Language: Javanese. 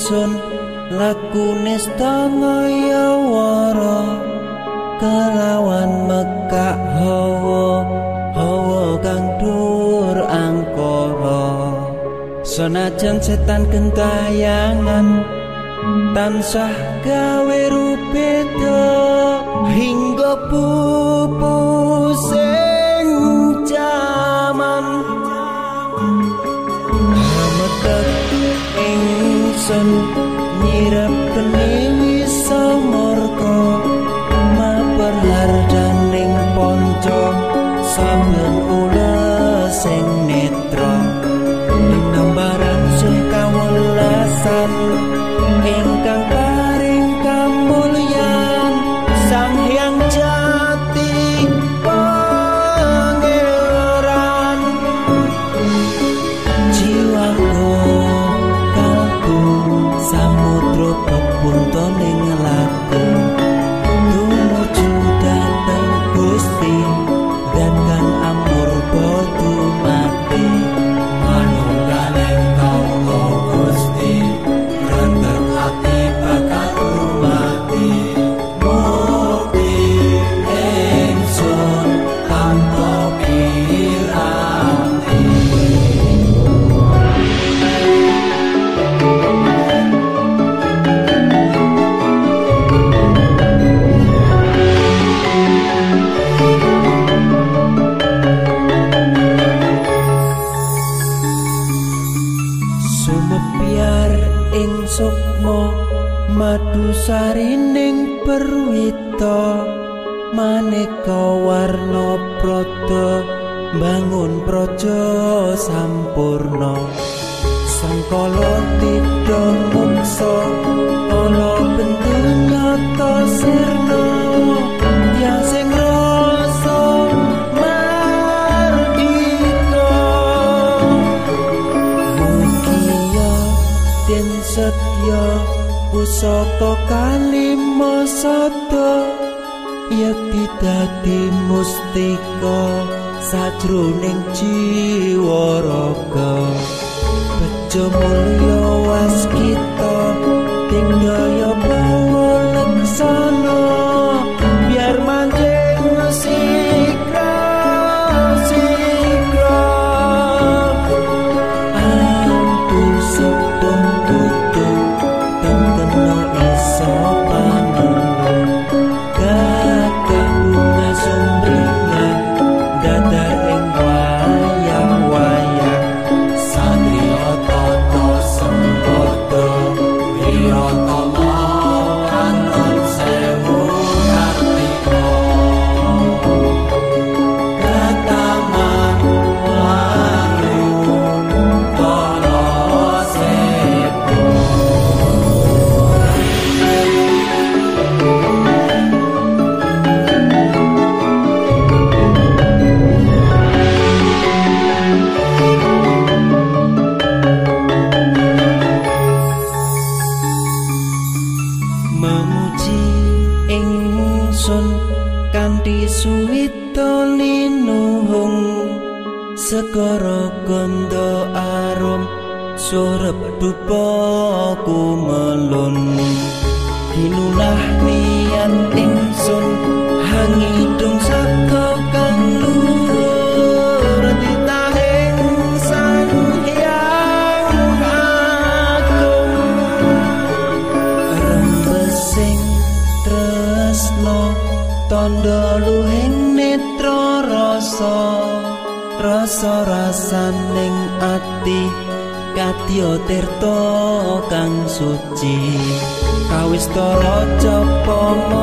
ingsun lakune stangaya wara kelawan mekak hawa kang dur angkara senajan setan gentayangan tansah gawe rupeda hingga pupu sing jaman hametek ingsun nyirep kene wisa marga maperlar daning ponco sampeyan ules sing netra linambaran sing kawelasan ingkang paring kamulyan Sang Hyang Jati Pangeran jiwaku kalbu samudra pepunta ning laku tumuju dhateng Gusti dan kang amur bodu mati manunggaling kaula Gusti rendeng ati bakal mati mukti ingsun tanpa piranti sumebyar ing sukma madu sarining perwita maneka warna prada bangun praja sampurna sangkala tidha muksa ana bentuk nyata sirna yang sing rasa mardika mugia den setya pusaka kalima sada yekti dadi mustika sajroning jiwa raga bejo mulya waskita tinggaya pangalaksana biar manjing sikra ampun sedeng tutup tengkena iso panulung gagah bunga sumringah dadar ing wayang-wayang satria tata sempata wiratama kanton sewu kartika kataman warung kala sepo memuji ingsun kanthi suwita linuhung segara ganda arum surep dupa kumelun dinulah niat ingsun hangidung saka kang luhur ditahing Sang Hyang Agung rembesing tresno tondo luhing netra rasa-rasaning ati kadya tirta kang suci kawis tara japa